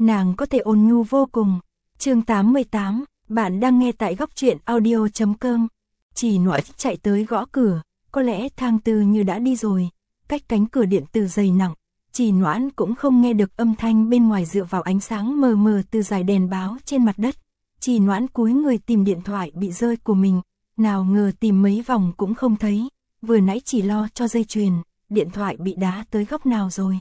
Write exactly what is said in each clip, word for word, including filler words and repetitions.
nàng có thể ôn nhu vô cùng. Chương tám mươi tám, bạn đang nghe tại góc truyện audio chấm com. Chỉ Noãn chạy tới gõ cửa, có lẽ Thang Tư Như đã đi rồi, cách cánh cửa điện tử dày nặng, Chỉ Noãn cũng không nghe được âm thanh bên ngoài dựa vào ánh sáng mờ mờ từ dải đèn báo trên mặt đất. Chỉ Noãn cúi người tìm điện thoại bị rơi của mình, nào ngờ tìm mấy vòng cũng không thấy, vừa nãy chỉ lo cho dây chuyền, điện thoại bị đá tới góc nào rồi.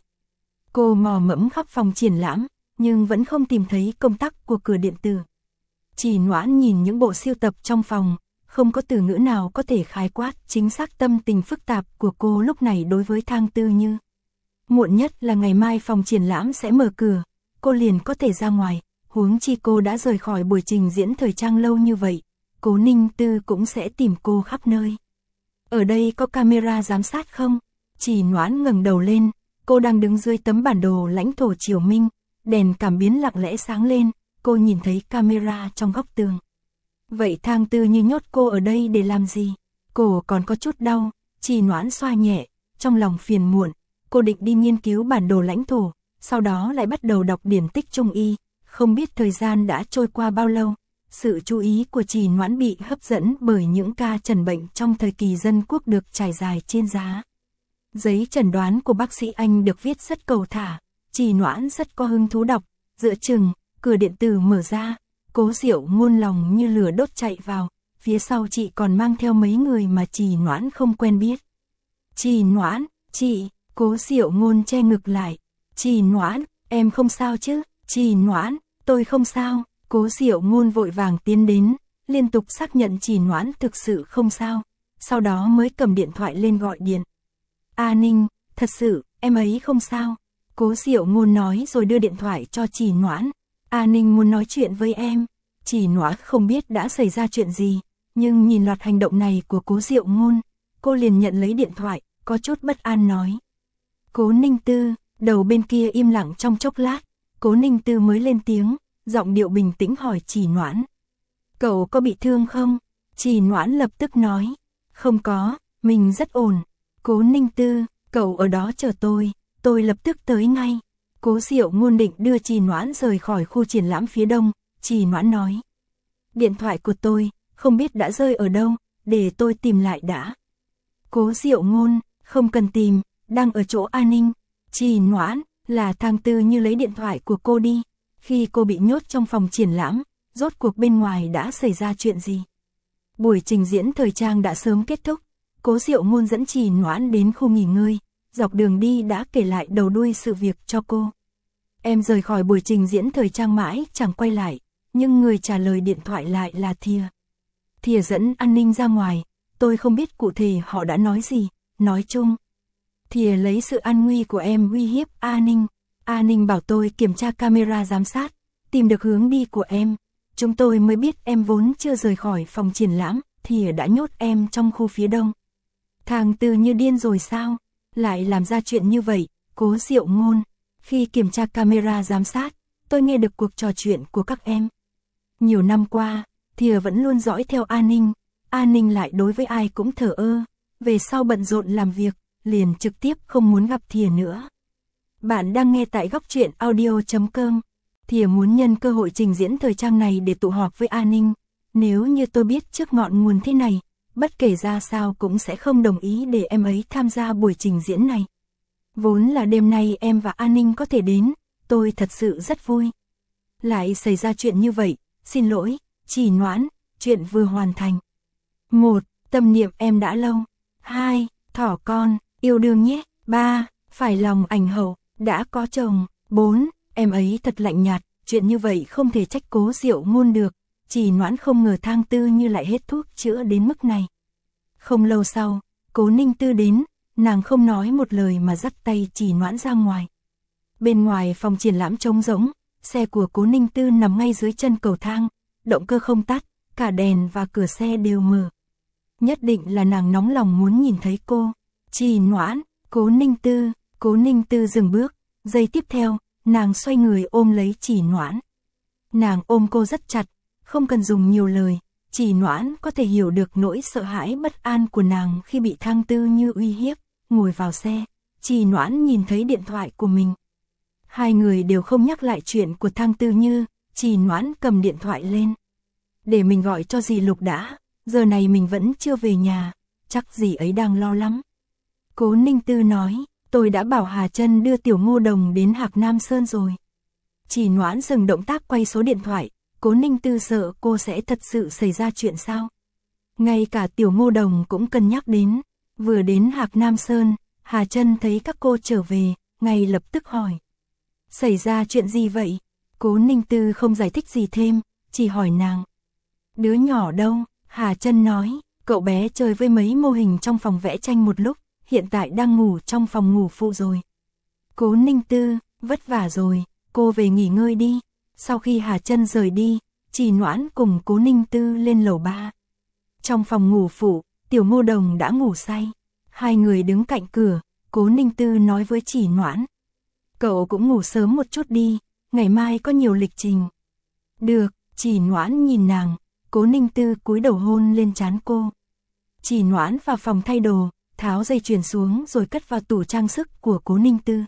Cô mò mẫm khắp phòng triển lãm, nhưng vẫn không tìm thấy công tắc của cửa điện tử. Chỉ Noãn nhìn những bộ sưu tập trong phòng, không có từ ngữ nào có thể khái quát chính xác tâm tình phức tạp của cô lúc này đối với Thang Tư Như. Muộn nhất là ngày mai phòng triển lãm sẽ mở cửa, cô liền có thể ra ngoài, huống chi cô đã rời khỏi buổi trình diễn thời trang lâu như vậy, Cố Ninh Tư cũng sẽ tìm cô khắp nơi. Ở đây có camera giám sát không? Chỉ Noãn ngẩng đầu lên, cô đang đứng dưới tấm bản đồ lãnh thổ Triều Minh, đèn cảm biến lặng lẽ sáng lên, cô nhìn thấy camera trong góc tường. Vậy Thang Tư Như nhốt cô ở đây để làm gì? Cổ còn có chút đau, Chỉ Noãn xoa nhẹ, trong lòng phiền muộn, cô định đi nghiên cứu bản đồ lãnh thổ, sau đó lại bắt đầu đọc điển tích Trung y, không biết thời gian đã trôi qua bao lâu. Sự chú ý của Chỉ Noãn bị hấp dẫn bởi những ca trần bệnh trong thời kỳ dân quốc được trải dài trên giá. Giấy chẩn đoán của bác sĩ Anh được viết rất cầu thả, Chỉ Noãn rất có hứng thú đọc, giữa chừng, cửa điện tử mở ra, Cố Diệu Ngôn lòng như lửa đốt chạy vào, phía sau chị còn mang theo mấy người mà Chỉ Noãn không quen biết. Chỉ Noãn, chị, Cố Diệu Ngôn che ngực lại, Chỉ Noãn, em không sao chứ? Chỉ Noãn, tôi không sao. Cố Diệu Ngôn vội vàng tiến đến, liên tục xác nhận Chỉ Noãn thực sự không sao, sau đó mới cầm điện thoại lên gọi điện. A Ninh, thật sự, em ấy không sao. Cố Diệu Ngôn nói rồi đưa điện thoại cho Chỉ Noãn. A Ninh muốn nói chuyện với em. Chỉ Noãn không biết đã xảy ra chuyện gì, nhưng nhìn loạt hành động này của Cố Diệu Ngôn, cô liền nhận lấy điện thoại, có chút bất an nói. Cố Ninh Tư, đầu bên kia im lặng trong chốc lát, Cố Ninh Tư mới lên tiếng, giọng điệu bình tĩnh hỏi Chỉ Noãn. Cậu có bị thương không? Chỉ Noãn lập tức nói. Không có, mình rất ổn. Cố Ninh Tư, cậu ở đó chờ tôi, tôi lập tức tới ngay. Cố Diệu Ngôn định đưa Chỉ Noãn rời khỏi khu triển lãm phía đông, Chỉ Noãn nói. Điện thoại của tôi, không biết đã rơi ở đâu, để tôi tìm lại đã. Cố Diệu Ngôn, không cần tìm, đang ở chỗ An Ninh. Chỉ Noãn, là Thang Tư Như lấy điện thoại của cô đi. Khi cô bị nhốt trong phòng triển lãm, rốt cuộc bên ngoài đã xảy ra chuyện gì? Buổi trình diễn thời trang đã sớm kết thúc, Cố Diệu Ngôn dẫn Chỉ Noãn đến khu nghỉ ngơi, dọc đường đi đã kể lại đầu đuôi sự việc cho cô. Em rời khỏi buổi trình diễn thời trang mãi chẳng quay lại, nhưng người trả lời điện thoại lại là Thìa. Thìa dẫn An Ninh ra ngoài, tôi không biết cụ thể họ đã nói gì, nói chung. Thìa lấy sự an nguy của em uy hiếp An Ninh. A Ninh bảo tôi kiểm tra camera giám sát, tìm được hướng đi của em. Chúng tôi mới biết em vốn chưa rời khỏi phòng triển lãm, thì đã nhốt em trong khu phía đông. Thang Tư Như điên rồi sao? Lại làm ra chuyện như vậy, Cố Diệu Ngôn. Khi kiểm tra camera giám sát, tôi nghe được cuộc trò chuyện của các em. Nhiều năm qua, Thìa vẫn luôn dõi theo A Ninh. A Ninh lại đối với ai cũng thờ ơ. Về sau bận rộn làm việc, liền trực tiếp không muốn gặp Thìa nữa. Bạn đang nghe tại góc truyện audio chấm com. Thìa muốn nhân cơ hội trình diễn thời trang này để tụ họp với An Ninh. Nếu như tôi biết trước ngọn nguồn thế này, bất kể ra sao cũng sẽ không đồng ý để em ấy tham gia buổi trình diễn này. Vốn là đêm nay em và An Ninh có thể đến, tôi thật sự rất vui. Lại xảy ra chuyện như vậy, xin lỗi, Chỉ Noãn, chuyện vừa hoàn thành. một. Tâm niệm em đã lâu. hai. Thỏ con, yêu đương nhé. ba. Phải lòng ảnh hậu, đã có chồng. bốn. Em ấy thật lạnh nhạt, chuyện như vậy không thể trách Cố Diệu Ngôn được. Chỉ Noãn không ngờ Thang Tư Như lại hết thuốc chữa đến mức này. Không lâu sau, Cố Ninh Tư đến, nàng không nói một lời mà dắt tay Chỉ Noãn ra ngoài. Bên ngoài phòng triển lãm trống rỗng, xe của Cố Ninh Tư nằm ngay dưới chân cầu thang, động cơ không tắt, cả đèn và cửa xe đều mở. Nhất định là nàng nóng lòng muốn nhìn thấy cô. Chỉ Noãn, Cố Ninh Tư, Cố Ninh Tư dừng bước, giây tiếp theo, nàng xoay người ôm lấy Chỉ Noãn. Nàng ôm cô rất chặt, không cần dùng nhiều lời, Chỉ Noãn có thể hiểu được nỗi sợ hãi bất an của nàng khi bị Thang Tư Như uy hiếp. Ngồi vào xe, Chỉ Noãn nhìn thấy điện thoại của mình. Hai người đều không nhắc lại chuyện của Thang Tư Như, Trì Noãn cầm điện thoại lên. Để mình gọi cho dì Lục đã, giờ này mình vẫn chưa về nhà, chắc dì ấy đang lo lắm. Cố Ninh Tư nói, tôi đã bảo Hà Trân đưa Tiểu Ngô Đồng đến Hạc Nam Sơn rồi. Trì Noãn dừng động tác quay số điện thoại, Cố Ninh Tư sợ cô sẽ thật sự xảy ra chuyện sao. Ngay cả Tiểu Ngô Đồng cũng cân nhắc đến, vừa đến Hạc Nam Sơn, Hà Trân thấy các cô trở về, ngay lập tức hỏi. Xảy ra chuyện gì vậy? Cố Ninh Tư không giải thích gì thêm, chỉ hỏi nàng. Đứa nhỏ đâu? Hà Trân nói, cậu bé chơi với mấy mô hình trong phòng vẽ tranh một lúc, hiện tại đang ngủ trong phòng ngủ phụ rồi. Cố Ninh Tư, vất vả rồi, cô về nghỉ ngơi đi. Sau khi Hà Trân rời đi, Trì Noãn cùng Cố Ninh Tư lên lầu ba. Trong phòng ngủ phụ, Tiểu Ngô Đồng đã ngủ say. Hai người đứng cạnh cửa, Cố Ninh Tư nói với Trì Noãn. Cậu cũng ngủ sớm một chút đi, ngày mai có nhiều lịch trình. Được, Trì Noãn nhìn nàng, Cố Ninh Tư cúi đầu hôn lên trán cô. Trì Noãn vào phòng thay đồ, tháo dây chuyền xuống rồi cất vào tủ trang sức của Cố Ninh Tư.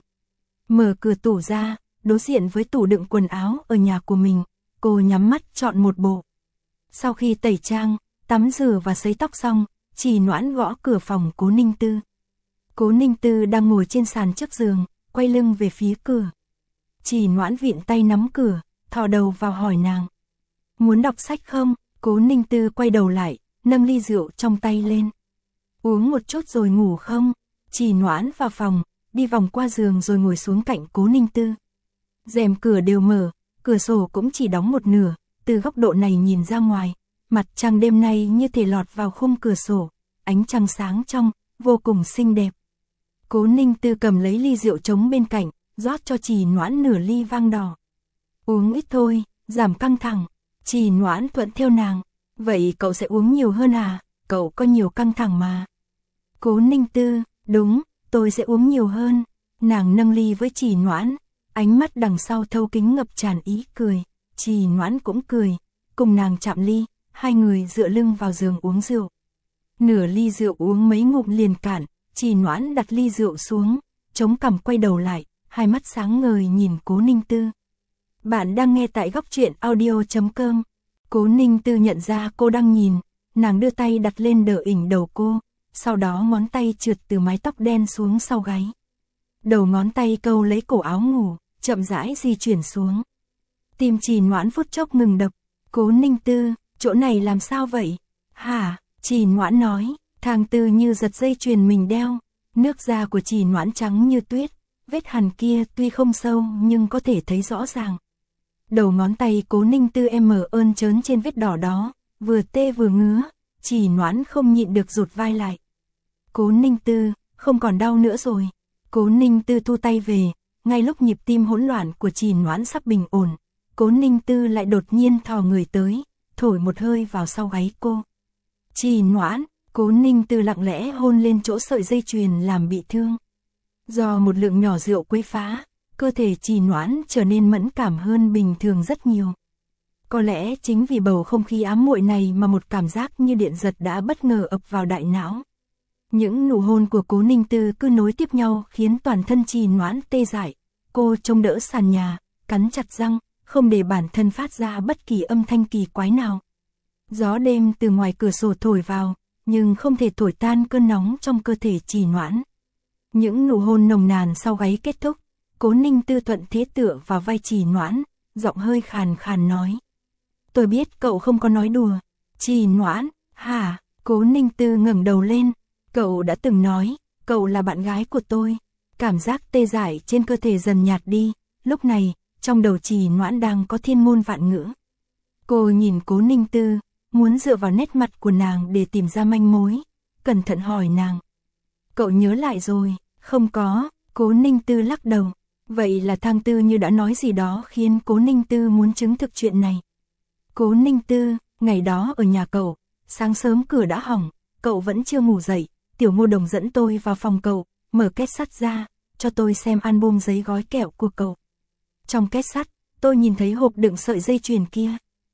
Mở cửa tủ ra, đối diện với tủ đựng quần áo ở nhà của mình, cô nhắm mắt chọn một bộ. Sau khi tẩy trang, tắm rửa và sấy tóc xong, Trì Noãn gõ cửa phòng Cố Ninh Tư. Cố Ninh Tư đang ngồi trên sàn trước giường, quay lưng về phía cửa. Trì Noãn vịn tay nắm cửa, thò đầu vào hỏi nàng. Muốn đọc sách không? Cố Ninh Tư quay đầu lại, nâng ly rượu trong tay lên. Uống một chút rồi ngủ không? Trì Noãn vào phòng, đi vòng qua giường rồi ngồi xuống cạnh Cố Ninh Tư. Rèm cửa đều mở, cửa sổ cũng chỉ đóng một nửa, từ góc độ này nhìn ra ngoài, mặt trăng đêm nay như thể lọt vào khung cửa sổ, ánh trăng sáng trong, vô cùng xinh đẹp. Cố Ninh Tư cầm lấy ly rượu trống bên cạnh, rót cho Trì Noãn nửa ly vang đỏ. Uống ít thôi, giảm căng thẳng. Trì Noãn thuận theo nàng. Vậy cậu sẽ uống nhiều hơn à? Cậu có nhiều căng thẳng mà. Cố Ninh Tư, đúng, tôi sẽ uống nhiều hơn. Nàng nâng ly với Trì Noãn, ánh mắt đằng sau thâu kính ngập tràn ý cười. Trì Noãn cũng cười, cùng nàng chạm ly, hai người dựa lưng vào giường uống rượu. Nửa ly rượu uống mấy ngụm liền cạn, Trì Noãn đặt ly rượu xuống, chống cằm quay đầu lại, hai mắt sáng ngời nhìn Cố Ninh Tư. Bạn đang nghe tại góc truyện audio chấm com. Cố Ninh Tư nhận ra cô đang nhìn, nàng đưa tay đặt lên đỡ ỉnh đầu cô, sau đó ngón tay trượt từ mái tóc đen xuống sau gáy. Đầu ngón tay câu lấy cổ áo ngủ, chậm rãi di chuyển xuống. Tim Trì Noãn phút chốc ngừng đập. Cố Ninh Tư, chỗ này làm sao vậy? Hả? Trì Noãn nói, Thang Tư Như giật dây chuyền mình đeo, nước da của Trì Noãn trắng như tuyết, vết hằn kia tuy không sâu nhưng có thể thấy rõ ràng. Đầu ngón tay Cố Ninh Tư em ơn trớn trên vết đỏ đó, vừa tê vừa ngứa, Trì Noãn không nhịn được rụt vai lại. Cố Ninh Tư, không còn đau nữa rồi. Cố Ninh Tư thu tay về, ngay lúc nhịp tim hỗn loạn của Trì Noãn sắp bình ổn, Cố Ninh Tư lại đột nhiên thò người tới, thổi một hơi vào sau gáy cô. Trì Noãn, Cố Ninh Tư lặng lẽ hôn lên chỗ sợi dây chuyền làm bị thương. Do một lượng nhỏ rượu quấy phá, cơ thể Trì Noãn trở nên mẫn cảm hơn bình thường rất nhiều. Có lẽ chính vì bầu không khí ám muội này mà một cảm giác như điện giật đã bất ngờ ập vào đại não. Những nụ hôn của Cố Ninh Tư cứ nối tiếp nhau khiến toàn thân Trì Noãn tê dại. Cô trông đỡ sàn nhà, cắn chặt răng, không để bản thân phát ra bất kỳ âm thanh kỳ quái nào. Gió đêm từ ngoài cửa sổ thổi vào, nhưng không thể thổi tan cơn nóng trong cơ thể Trì Noãn. Những nụ hôn nồng nàn sau gáy kết thúc, Cố Ninh Tư thuận thế tựa vào vai Trì Noãn, giọng hơi khàn khàn nói. Tôi biết cậu không có nói đùa. Trì Noãn, hả? Cố Ninh Tư ngẩng đầu lên. Cậu đã từng nói, cậu là bạn gái của tôi. Cảm giác tê dại trên cơ thể dần nhạt đi, lúc này, trong đầu Trì Noãn đang có thiên ngôn vạn ngữ. Cô nhìn Cố Ninh Tư, muốn dựa vào nét mặt của nàng để tìm ra manh mối, cẩn thận hỏi nàng. Cậu nhớ lại rồi, không có, Cố Ninh Tư lắc đầu. Vậy là Thang Tư Như đã nói gì đó khiến Cố Ninh Tư muốn chứng thực chuyện này. Cố Ninh Tư, ngày đó ở nhà cậu, sáng sớm cửa đã hỏng, cậu vẫn chưa ngủ dậy, Tiểu Ngô Đồng dẫn tôi vào phòng cậu, mở két sắt ra, cho tôi xem album giấy gói kẹo của cậu. Trong két sắt, tôi nhìn thấy hộp đựng sợi dây chuyền kia.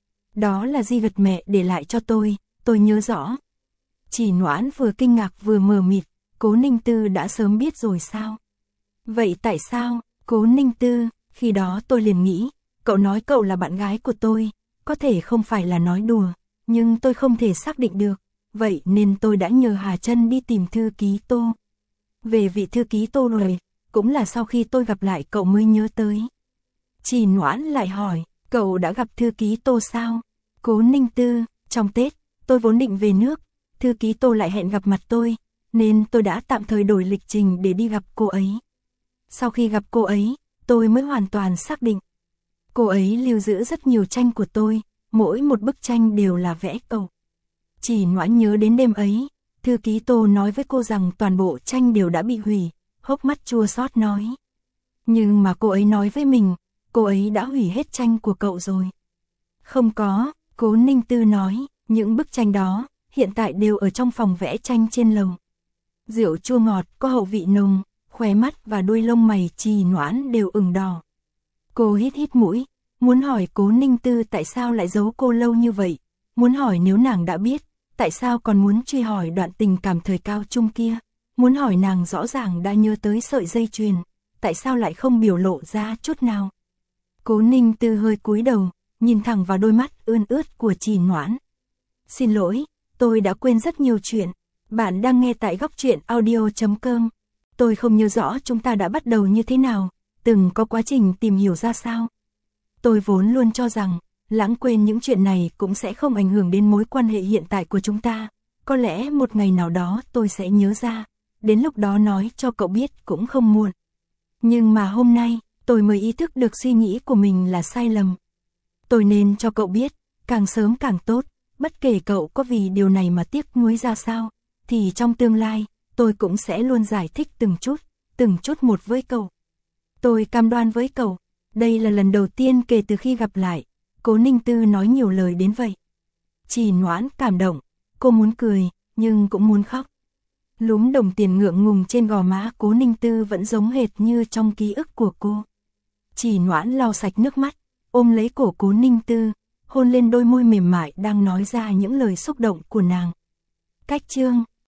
Đó là di vật mẹ để lại cho tôi, tôi nhớ rõ. Trì Noãn vừa kinh ngạc vừa mờ mịt, Cố Ninh Tư đã sớm biết rồi sao? Vậy tại sao? Cố Ninh Tư, Khi đó tôi liền nghĩ, cậu nói cậu là bạn gái của tôi, có thể không phải là nói đùa, nhưng tôi không thể xác định được, vậy nên tôi đã nhờ Hà Trân đi tìm thư ký Tô. Về vị thư ký Tô rồi, cũng là sau khi tôi gặp lại cậu mới nhớ tới. Chỉ Noãn lại hỏi, cậu đã gặp thư ký Tô sao? Cố Ninh Tư, trong Tết, tôi vốn định về nước, thư ký Tô lại hẹn gặp mặt tôi, nên tôi đã tạm thời đổi lịch trình để đi gặp cô ấy. Sau khi gặp cô ấy, tôi mới hoàn toàn xác định. Cô ấy lưu giữ rất nhiều tranh của tôi, mỗi một bức tranh đều là vẽ cậu. Chỉ Noãn nhớ đến đêm ấy, thư ký Tô nói với cô rằng toàn bộ tranh đều đã bị hủy, hốc mắt chua xót nói. Nhưng mà cô ấy nói với mình, cô ấy đã hủy hết tranh của cậu rồi. Không có, Cố Ninh Tư nói, những bức tranh đó, hiện tại đều ở trong phòng vẽ tranh trên lầu. Rượu chua ngọt, có hậu vị nồng, khóe mắt và đuôi lông mày Trì Noãn đều ửng đỏ. Cô hít hít mũi, muốn hỏi Cố Ninh Tư tại sao lại giấu cô lâu như vậy, muốn hỏi nếu nàng đã biết, tại sao còn muốn truy hỏi đoạn tình cảm thời cao trung kia, muốn hỏi nàng rõ ràng đã nhớ tới sợi dây chuyền, tại sao lại không biểu lộ ra chút nào. Cố Ninh Tư hơi cúi đầu, nhìn thẳng vào đôi mắt ươn ướt của Trì Noãn. Xin lỗi, tôi đã quên rất nhiều chuyện. Bạn đang nghe tại góc truyện audio chấm com. Tôi không nhớ rõ chúng ta đã bắt đầu như thế nào, từng có quá trình tìm hiểu ra sao. Tôi vốn luôn cho rằng, lãng quên những chuyện này cũng sẽ không ảnh hưởng đến mối quan hệ hiện tại của chúng ta. Có lẽ một ngày nào đó tôi sẽ nhớ ra, đến lúc đó nói cho cậu biết cũng không muộn. Nhưng mà hôm nay, tôi mới ý thức được suy nghĩ của mình là sai lầm. Tôi nên cho cậu biết, càng sớm càng tốt, bất kể cậu có vì điều này mà tiếc nuối ra sao, thì trong tương lai, tôi cũng sẽ luôn giải thích từng chút, từng chút một với cậu. Tôi cam đoan với cậu, đây là lần đầu tiên kể từ khi gặp lại, Cố Ninh Tư nói nhiều lời đến vậy. Trì Noãn cảm động, cô muốn cười, nhưng cũng muốn khóc. Lúm đồng tiền ngượng ngùng trên gò má Cố Ninh Tư vẫn giống hệt như trong ký ức của cô. Trì Noãn lau sạch nước mắt, ôm lấy cổ Cố Ninh Tư, hôn lên đôi môi mềm mại đang nói ra những lời xúc động của nàng. Cách chương